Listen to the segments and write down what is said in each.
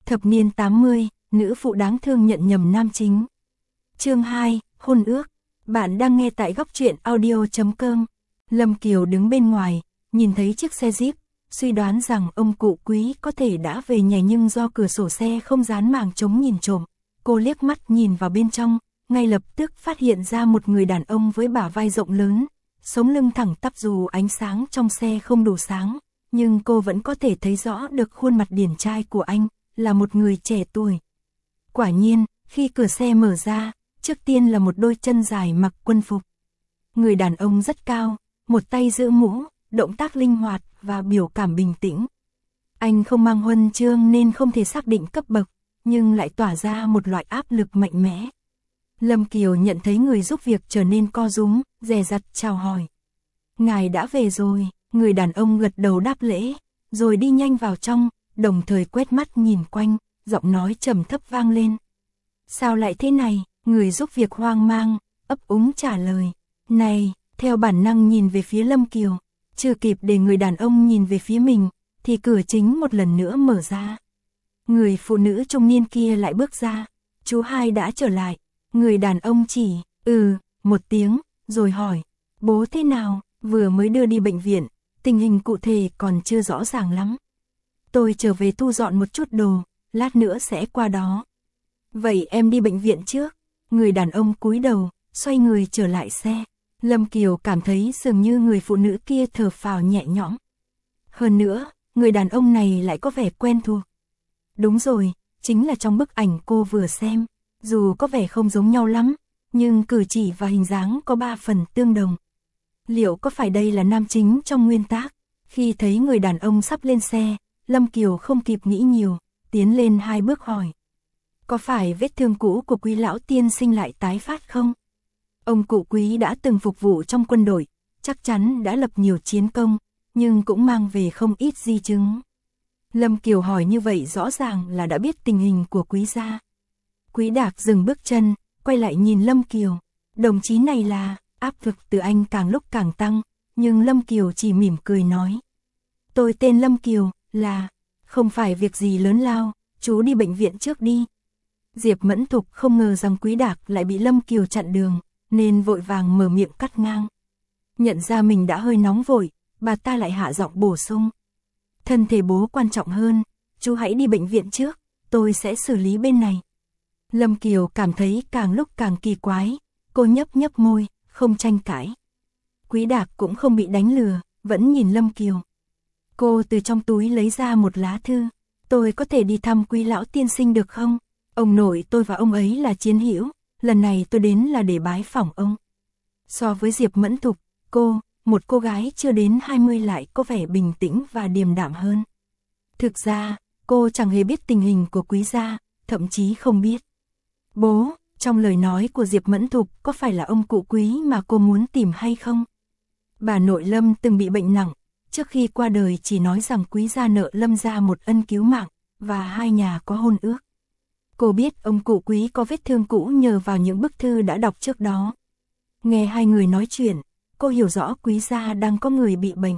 Thập niên 80, nữ phụ đáng thương nhận nhầm nam chính. Chương 2, hôn ước. Bạn đang nghe tại góc truyện audio.com. Lâm Kiều đứng bên ngoài, nhìn thấy chiếc xe Jeep, suy đoán rằng ông cụ Quý có thể đã về nhà, nhưng do cửa sổ xe không dán màng chống nhìn trộm, cô liếc mắt nhìn vào bên trong, ngay lập tức phát hiện ra một người đàn ông với bả vai rộng lớn, sống lưng thẳng tắp. Dù ánh sáng trong xe không đủ sáng, nhưng cô vẫn có thể thấy rõ được khuôn mặt điển trai của anh, là một người trẻ tuổi. Quả nhiên, khi cửa xe mở ra, trước tiên là một đôi chân dài mặc quân phục. Người đàn ông rất cao, một tay giữ mũ, động tác linh hoạt và biểu cảm bình tĩnh. Anh không mang huân chương nên không thể xác định cấp bậc, nhưng lại tỏa ra một loại áp lực mạnh mẽ. Lâm Kiều nhận thấy người giúp việc trở nên co rúm, dè dặt chào hỏi. Ngài đã về rồi, người đàn ông gật đầu đáp lễ, rồi đi nhanh vào trong, đồng thời quét mắt nhìn quanh, giọng nói trầm thấp vang lên. Sao lại thế này? Người giúp việc hoang mang, ấp úng trả lời. Này, theo bản năng nhìn về phía Lâm Kiều, chưa kịp để người đàn ông nhìn về phía mình, thì cửa chính một lần nữa mở ra. Người phụ nữ trung niên kia lại bước ra. Chú hai đã trở lại. Người đàn ông chỉ, một tiếng, rồi hỏi. Bố thế nào? Vừa mới đưa đi bệnh viện, tình hình cụ thể còn chưa rõ ràng lắm. Tôi trở về thu dọn một chút đồ, lát nữa sẽ qua đó. Vậy em đi bệnh viện trước. Người đàn ông cúi đầu, xoay người trở lại xe. Lâm Kiều cảm thấy dường như người phụ nữ kia thở phào nhẹ nhõm. Hơn nữa, người đàn ông này lại có vẻ quen thuộc. Đúng rồi, chính là trong bức ảnh cô vừa xem. Dù có vẻ không giống nhau lắm, nhưng cử chỉ và hình dáng có 3 phần tương đồng. Liệu có phải đây là nam chính trong nguyên tác? Khi thấy người đàn ông sắp lên xe, Lâm Kiều không kịp nghĩ nhiều, tiến lên 2 bước hỏi. Có phải vết thương cũ của Quý lão tiên sinh lại tái phát không? Ông cụ Quý đã từng phục vụ trong quân đội, chắc chắn đã lập nhiều chiến công, nhưng cũng mang về không ít di chứng. Lâm Kiều hỏi như vậy rõ ràng là đã biết tình hình của Quý gia. Quý Đạc dừng bước chân, quay lại nhìn Lâm Kiều. Đồng chí này là... Áp lực từ anh càng lúc càng tăng, nhưng Lâm Kiều chỉ mỉm cười nói. Tôi tên Lâm Kiều, là... Không phải việc gì lớn lao, chú đi bệnh viện trước đi. Diệp Mẫn Thục không ngờ rằng Quý Đạc lại bị Lâm Kiều chặn đường, nên vội vàng mở miệng cắt ngang. Nhận ra mình đã hơi nóng vội, bà ta lại hạ giọng bổ sung. Thân thể bố quan trọng hơn, chú hãy đi bệnh viện trước, tôi sẽ xử lý bên này. Lâm Kiều cảm thấy càng lúc càng kỳ quái, cô nhấp nhấp môi, không tranh cãi. Quý Đạc cũng không bị đánh lừa, vẫn nhìn Lâm Kiều. Cô từ trong túi lấy ra một lá thư. Tôi có thể đi thăm Quý lão tiên sinh được không? Ông nội tôi và ông ấy là chiến hữu, lần này tôi đến là để bái phỏng ông. So với Diệp Mẫn Thục, cô, một cô gái chưa đến 20 lại có vẻ bình tĩnh và điềm đạm hơn. Thực ra, cô chẳng hề biết tình hình của Quý gia, thậm chí không biết. Bố, trong lời nói của Diệp Mẫn Thục có phải là ông cụ Quý mà cô muốn tìm hay không? Bà nội Lâm từng bị bệnh nặng, trước khi qua đời chỉ nói rằng Quý gia nợ Lâm gia một ân cứu mạng, và hai nhà có hôn ước. Cô biết ông cụ Quý có vết thương cũ nhờ vào những bức thư đã đọc trước đó. Nghe hai người nói chuyện, cô hiểu rõ Quý gia đang có người bị bệnh.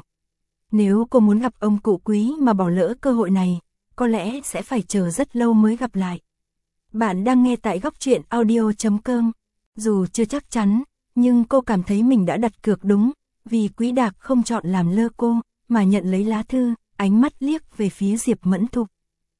Nếu cô muốn gặp ông cụ Quý mà bỏ lỡ cơ hội này, có lẽ sẽ phải chờ rất lâu mới gặp lại. Bạn đang nghe tại góc truyện audio.com. Dù chưa chắc chắn, nhưng cô cảm thấy mình đã đặt cược đúng, vì Quý Đạc không chọn làm lơ cô, mà nhận lấy lá thư, ánh mắt liếc về phía Diệp Mẫn Thục.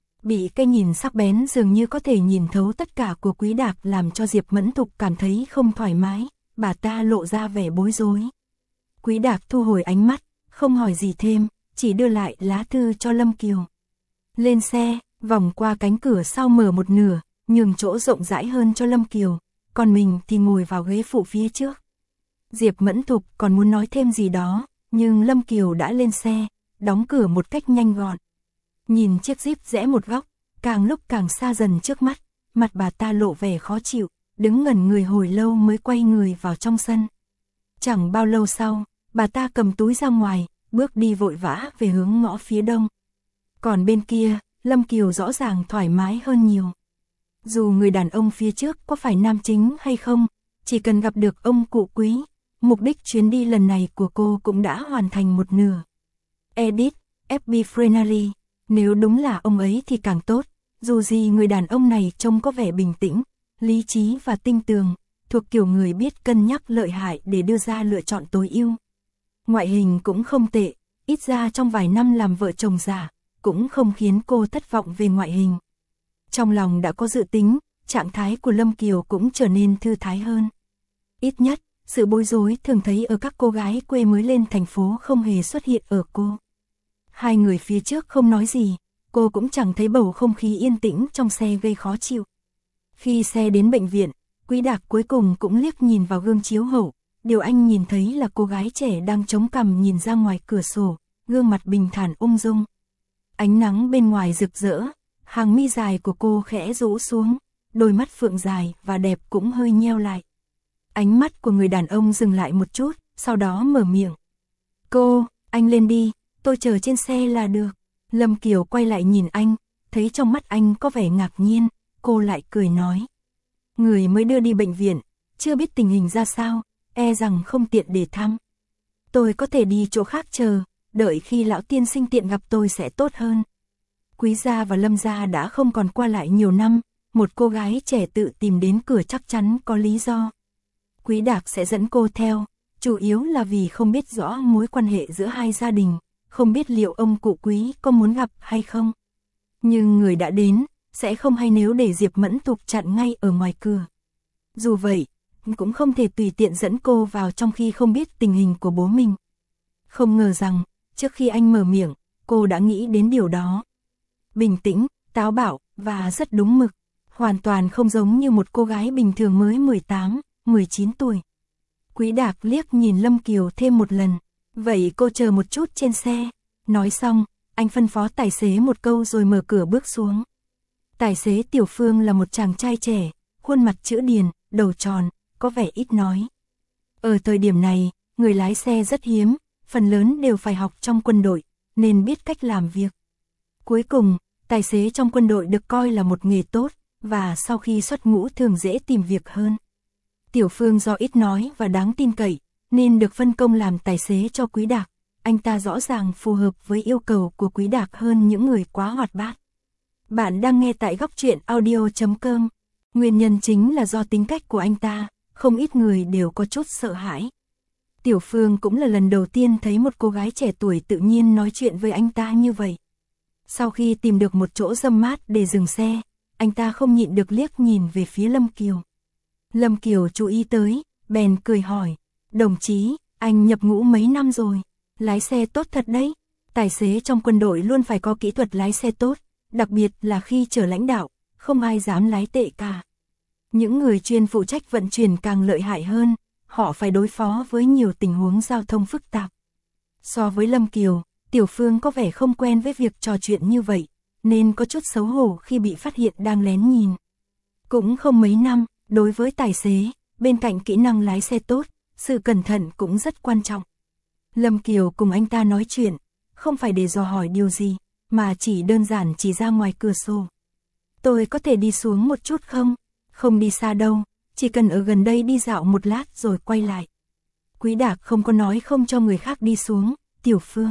Bị cái nhìn sắc bén dường như có thể nhìn thấu tất cả của Quý Đạc làm cho Diệp Mẫn Thục cảm thấy không thoải mái, bà ta lộ ra vẻ bối rối. Quý Đạc thu hồi ánh mắt, không hỏi gì thêm, chỉ đưa lại lá thư cho Lâm Kiều. Lên xe, vòng qua cánh cửa sau mở một nửa, nhường chỗ rộng rãi hơn cho Lâm Kiều, còn mình thì ngồi vào ghế phụ phía trước. Diệp Mẫn Thục còn muốn nói thêm gì đó, nhưng Lâm Kiều đã lên xe, đóng cửa một cách nhanh gọn. Nhìn chiếc Jeep rẽ một góc, càng lúc càng xa dần trước mắt, mặt bà ta lộ vẻ khó chịu, đứng ngẩn người hồi lâu mới quay người vào trong sân. Chẳng bao lâu sau, bà ta cầm túi ra ngoài, bước đi vội vã về hướng ngõ phía đông. Còn bên kia, Lâm Kiều rõ ràng thoải mái hơn nhiều. Dù người đàn ông phía trước có phải nam chính hay không, chỉ cần gặp được ông cụ Quý, mục đích chuyến đi lần này của cô cũng đã hoàn thành một nửa. Edit, FB Friendly, nếu đúng là ông ấy thì càng tốt, Dù gì người đàn ông này trông có vẻ bình tĩnh, lý trí và tinh tường, thuộc kiểu người biết cân nhắc lợi hại để đưa ra lựa chọn tối ưu. Ngoại hình cũng không tệ, ít ra trong vài năm làm vợ chồng già, cũng không khiến cô thất vọng về ngoại hình. Trong lòng đã có dự tính, trạng thái của Lâm Kiều cũng trở nên thư thái hơn. Ít nhất, sự bối rối thường thấy ở các cô gái quê mới lên thành phố không hề xuất hiện ở cô. Hai người phía trước không nói gì, cô cũng chẳng thấy bầu không khí yên tĩnh trong xe gây khó chịu. Khi xe đến bệnh viện, Quý Đạc cuối cùng cũng liếc nhìn vào gương chiếu hậu, điều anh nhìn thấy là cô gái trẻ đang chống cằm nhìn ra ngoài cửa sổ, gương mặt bình thản ung dung. Ánh nắng bên ngoài rực rỡ, hàng mi dài của cô khẽ rũ xuống, đôi mắt phượng dài và đẹp cũng hơi nheo lại. Ánh mắt của người đàn ông dừng lại một chút, sau đó mở miệng. Cô, anh lên đi, tôi chờ trên xe là được. Lâm Kiều quay lại nhìn anh, thấy trong mắt anh có vẻ ngạc nhiên, cô lại cười nói. Người mới đưa đi bệnh viện, chưa biết tình hình ra sao, e rằng không tiện để thăm. Tôi có thể đi chỗ khác chờ, đợi khi lão tiên sinh tiện gặp tôi sẽ tốt hơn. Quý gia và Lâm gia đã không còn qua lại nhiều năm, một cô gái trẻ tự tìm đến cửa chắc chắn có lý do. Quý Đạc sẽ dẫn cô theo, chủ yếu là vì không biết rõ mối quan hệ giữa hai gia đình, không biết liệu ông cụ Quý có muốn gặp hay không. Nhưng người đã đến, sẽ không hay nếu để Diệp Mẫn Thục chặn ngay ở ngoài cửa. Dù vậy, cũng không thể tùy tiện dẫn cô vào trong khi không biết tình hình của bố mình. Không ngờ rằng, trước khi anh mở miệng, cô đã nghĩ đến điều đó. Bình tĩnh, táo bạo, và rất đúng mực. Hoàn toàn không giống như một cô gái bình thường mới 18, 19 tuổi. Quý Đạc liếc nhìn Lâm Kiều thêm một lần. Vậy cô chờ một chút trên xe. Nói xong, anh phân phó tài xế một câu rồi mở cửa bước xuống. Tài xế Tiểu Phương là một chàng trai trẻ, khuôn mặt chữ điền, đầu tròn, có vẻ ít nói. Ở thời điểm này, người lái xe rất hiếm, phần lớn đều phải học trong quân đội, nên biết cách làm việc. Cuối cùng, tài xế trong quân đội được coi là một nghề tốt, và sau khi xuất ngũ thường dễ tìm việc hơn. Tiểu Phương do ít nói và đáng tin cậy, nên được phân công làm tài xế cho Quý Đạc. Anh ta rõ ràng phù hợp với yêu cầu của Quý Đạc hơn những người quá hoạt bát. Bạn đang nghe tại góc truyện audio.com. Nguyên nhân chính là do tính cách của anh ta, không ít người đều có chút sợ hãi. Tiểu Phương cũng là lần đầu tiên thấy một cô gái trẻ tuổi tự nhiên nói chuyện với anh ta như vậy. Sau khi tìm được một chỗ râm mát để dừng xe, anh ta không nhịn được liếc nhìn về phía Lâm Kiều. Lâm Kiều chú ý tới, bèn cười hỏi, đồng chí, anh nhập ngũ mấy năm rồi, lái xe tốt thật đấy. Tài xế trong quân đội luôn phải có kỹ thuật lái xe tốt, đặc biệt là khi chở lãnh đạo, không ai dám lái tệ cả. Những người chuyên phụ trách vận chuyển càng lợi hại hơn, họ phải đối phó với nhiều tình huống giao thông phức tạp. So với Lâm Kiều, Tiểu Phương có vẻ không quen với việc trò chuyện như vậy, nên có chút xấu hổ khi bị phát hiện đang lén nhìn. Cũng không mấy năm, đối với tài xế, bên cạnh kỹ năng lái xe tốt, sự cẩn thận cũng rất quan trọng. Lâm Kiều cùng anh ta nói chuyện, không phải để dò hỏi điều gì, mà chỉ đơn giản chỉ ra ngoài cửa sổ. Tôi có thể đi xuống một chút không? Không đi xa đâu, chỉ cần ở gần đây đi dạo một lát rồi quay lại. Quý Đạc không có nói không cho người khác đi xuống, Tiểu Phương.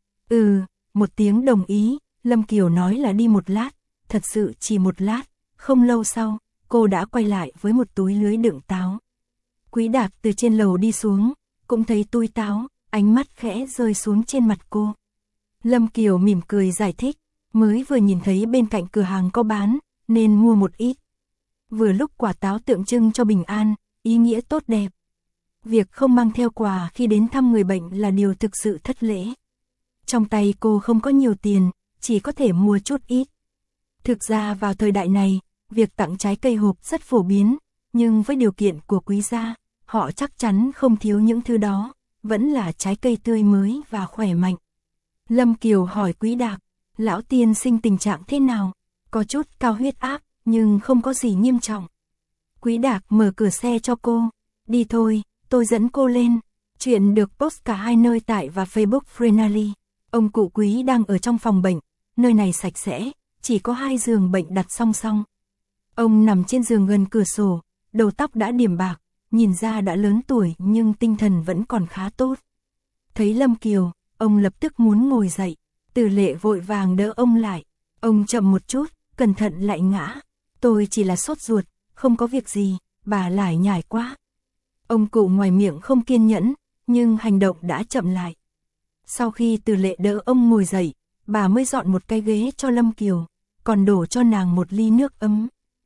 Một tiếng đồng ý, Lâm Kiều nói là đi một lát, thật sự chỉ một lát, không lâu sau, cô đã quay lại với một túi lưới đựng táo. Quý Đạc từ trên lầu đi xuống, cũng thấy túi táo, ánh mắt khẽ rơi xuống trên mặt cô. Lâm Kiều mỉm cười giải thích, mới vừa nhìn thấy bên cạnh cửa hàng có bán, nên mua một ít. Vừa lúc quả táo tượng trưng cho bình an, ý nghĩa tốt đẹp. Việc không mang theo quà khi đến thăm người bệnh là điều thực sự thất lễ. Trong tay cô không có nhiều tiền, chỉ có thể mua chút ít. Thực ra vào thời đại này, việc tặng trái cây hộp rất phổ biến, nhưng với điều kiện của Quý gia, họ chắc chắn không thiếu những thứ đó, vẫn là trái cây tươi mới và khỏe mạnh. Lâm Kiều hỏi Quý Đạc, lão tiên sinh tình trạng thế nào? Có chút cao huyết áp, nhưng không có gì nghiêm trọng. Quý Đạc mở cửa xe cho cô, đi thôi, tôi dẫn cô lên. Chuyện được post cả hai nơi tại và Facebook Frenally. Ông cụ Quý đang ở trong phòng bệnh, nơi này sạch sẽ, chỉ có 2 giường bệnh đặt song song. Ông nằm trên giường gần cửa sổ, đầu tóc đã điểm bạc, nhìn ra đã lớn tuổi nhưng tinh thần vẫn còn khá tốt. Thấy Lâm Kiều, ông lập tức muốn ngồi dậy, Từ Lệ vội vàng đỡ ông lại. Ông chậm một chút, cẩn thận lại ngã. Tôi chỉ là sốt ruột, không có việc gì, bà lải nhải quá. Ông cụ ngoài miệng không kiên nhẫn, nhưng hành động đã chậm lại. Sau khi Từ Lệ đỡ ông ngồi dậy, bà mới dọn một cái ghế cho Lâm Kiều, còn đổ cho nàng một ly nước ấm.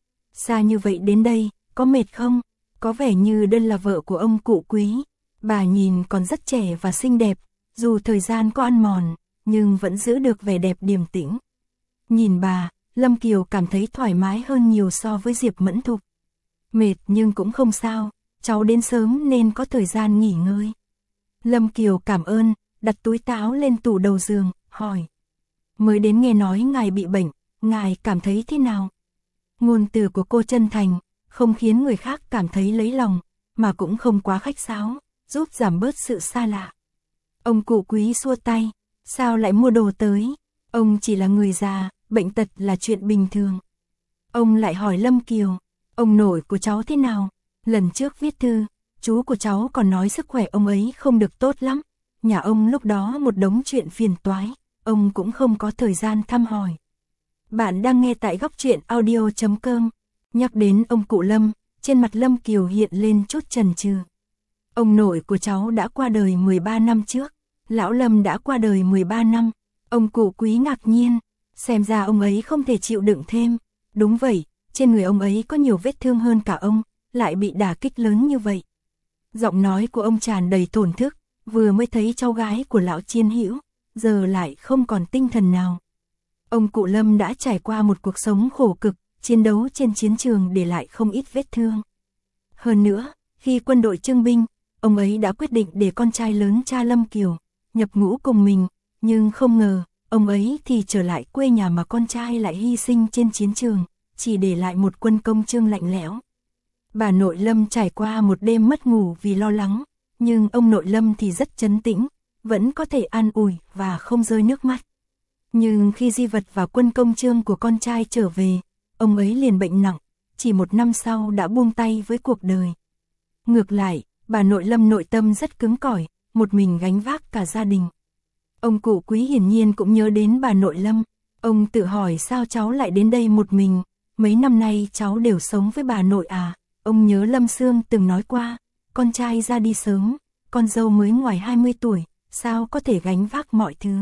Xa như vậy đến đây, có mệt không? Có vẻ như đây là vợ của ông cụ Quý. Bà nhìn còn rất trẻ và xinh đẹp, dù thời gian có ăn mòn, nhưng vẫn giữ được vẻ đẹp điềm tĩnh. Nhìn bà, Lâm Kiều cảm thấy thoải mái hơn nhiều so với Diệp Mẫn Thục. Mệt nhưng cũng không sao, cháu đến sớm nên có thời gian nghỉ ngơi. Lâm Kiều cảm ơn, đặt túi táo lên tủ đầu giường, hỏi. Mới đến nghe nói ngài bị bệnh, ngài cảm thấy thế nào? Ngôn từ của cô chân thành, không khiến người khác cảm thấy lấy lòng, mà cũng không quá khách sáo, giúp giảm bớt sự xa lạ. Ông cụ Quý xua tay, sao lại mua đồ tới? Ông chỉ là người già, bệnh tật là chuyện bình thường. Ông lại hỏi Lâm Kiều, ông nội của cháu thế nào? Lần trước viết thư, chú của cháu còn nói sức khỏe ông ấy không được tốt lắm. Nhà ông lúc đó một đống chuyện phiền toái, ông cũng không có thời gian thăm hỏi. Bạn đang nghe tại Góc Truyện Audio.com. Nhắc đến ông cụ Lâm, trên mặt Lâm Kiều hiện lên chút chần chừ. Ông nội của cháu đã qua đời 13 năm trước. Lão Lâm đã qua đời 13 năm. Ông cụ Quý ngạc nhiên, xem ra ông ấy không thể chịu đựng thêm. Đúng vậy, trên người ông ấy có nhiều vết thương hơn cả ông, lại bị đả kích lớn như vậy. Giọng nói của ông tràn đầy thổn thức, vừa mới thấy cháu gái của lão Chiên Hữu, giờ lại không còn tinh thần nào. Ông cụ Lâm đã trải qua một cuộc sống khổ cực, chiến đấu trên chiến trường để lại không ít vết thương. Hơn nữa, khi quân đội trưng binh, ông ấy đã quyết định để con trai lớn cha Lâm Kiều nhập ngũ cùng mình, nhưng không ngờ, ông ấy thì trở lại quê nhà mà con trai lại hy sinh trên chiến trường, chỉ để lại một quân công trương lạnh lẽo. Bà nội Lâm trải qua một đêm mất ngủ vì lo lắng, nhưng ông nội Lâm thì rất trấn tĩnh, vẫn có thể an ủi và không rơi nước mắt. Nhưng khi di vật và quân công trương của con trai trở về, ông ấy liền bệnh nặng, chỉ 1 năm sau đã buông tay với cuộc đời. Ngược lại, bà nội Lâm nội tâm rất cứng cỏi, một mình gánh vác cả gia đình. Ông cụ Quý hiển nhiên cũng nhớ đến bà nội Lâm, ông tự hỏi sao cháu lại đến đây một mình, mấy năm nay cháu đều sống với bà nội à. Ông nhớ Lâm Sương từng nói qua, con trai ra đi sớm, con dâu mới ngoài 20 tuổi, sao có thể gánh vác mọi thứ.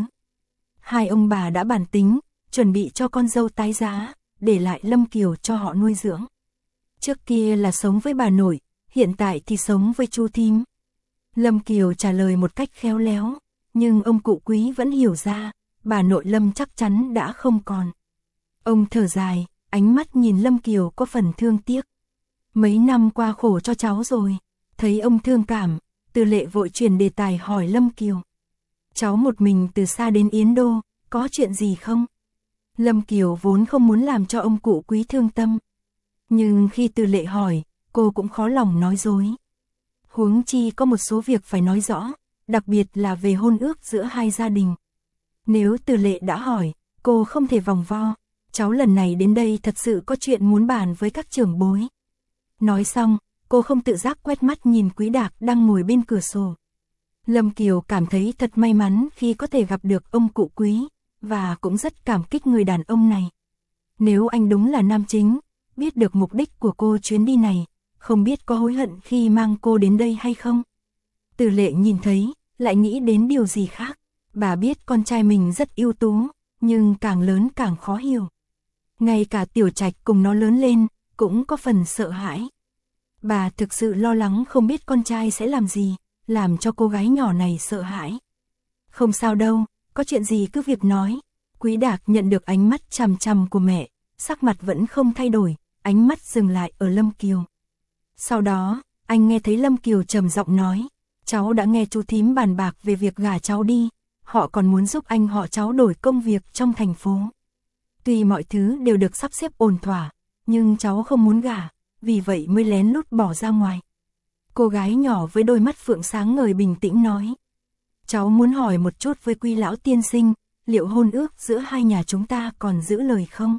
Hai ông bà đã bàn tính, chuẩn bị cho con dâu tái giá, để lại Lâm Kiều cho họ nuôi dưỡng. Trước kia là sống với bà nội, hiện tại thì sống với chú thím. Lâm Kiều trả lời một cách khéo léo, nhưng ông cụ Quý vẫn hiểu ra, bà nội Lâm chắc chắn đã không còn. Ông thở dài, ánh mắt nhìn Lâm Kiều có phần thương tiếc. Mấy năm qua khổ cho cháu rồi. Thấy ông thương cảm, Từ Lệ vội chuyển đề tài hỏi Lâm Kiều. Cháu một mình từ xa đến Yến Đô, có chuyện gì không? Lâm Kiều vốn không muốn làm cho ông cụ Quý thương tâm. Nhưng khi Từ Lệ hỏi, cô cũng khó lòng nói dối. Huống chi có một số việc phải nói rõ, đặc biệt là về hôn ước giữa hai gia đình. Nếu Từ Lệ đã hỏi, cô không thể vòng vo. Cháu lần này đến đây thật sự có chuyện muốn bàn với các trưởng bối. Nói xong, cô không tự giác quét mắt nhìn Quý Đạc đang ngồi bên cửa sổ. Lâm Kiều cảm thấy thật may mắn khi có thể gặp được ông cụ Quý, và cũng rất cảm kích người đàn ông này. Nếu anh đúng là nam chính, biết được mục đích của cô chuyến đi này, không biết có hối hận khi mang cô đến đây hay không? Từ Lệ nhìn thấy, lại nghĩ đến điều gì khác. Bà biết con trai mình rất ưu tú, nhưng càng lớn càng khó hiểu. Ngay cả Tiểu Trạch cùng nó lớn lên, cũng có phần sợ hãi. Bà thực sự lo lắng không biết con trai sẽ làm gì, làm cho cô gái nhỏ này sợ hãi. Không sao đâu, có chuyện gì cứ việc nói. Quý Đạc nhận được ánh mắt chằm chằm của mẹ, sắc mặt vẫn không thay đổi, ánh mắt dừng lại ở Lâm Kiều. Sau đó, anh nghe thấy Lâm Kiều trầm giọng nói, cháu đã nghe chú thím bàn bạc về việc gả cháu đi, họ còn muốn giúp anh họ cháu đổi công việc trong thành phố. Tuy mọi thứ đều được sắp xếp ổn thỏa, nhưng cháu không muốn gả, vì vậy mới lén lút bỏ ra ngoài. Cô gái nhỏ với đôi mắt phượng sáng ngời bình tĩnh nói. Cháu muốn hỏi một chút với Quý lão tiên sinh, liệu hôn ước giữa hai nhà chúng ta còn giữ lời không?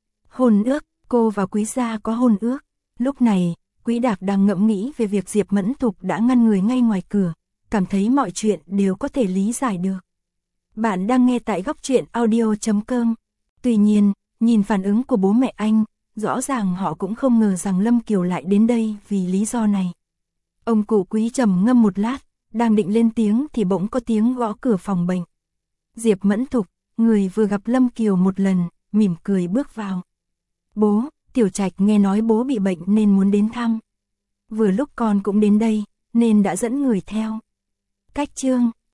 Hôn ước, cô và Quý gia có hôn ước. Lúc này, Quý Đạc đang ngẫm nghĩ về việc Diệp Mẫn Thục đã ngăn người ngay ngoài cửa, cảm thấy mọi chuyện đều có thể lý giải được. Bạn đang nghe tại Góc Truyện Audio.com. Tuy nhiên, Nhìn phản ứng của bố mẹ anh, rõ ràng họ cũng không ngờ rằng Lâm Kiều lại đến đây vì lý do này. Ông cụ Quý trầm ngâm một lát, đang định lên tiếng thì bỗng có tiếng gõ cửa phòng bệnh. Diệp Mẫn Thục, người vừa gặp Lâm Kiều một lần, mỉm cười bước vào. Bố, Tiểu Trạch nghe nói bố bị bệnh nên muốn đến thăm. Vừa lúc con cũng đến đây, nên đã dẫn người theo. Cách chương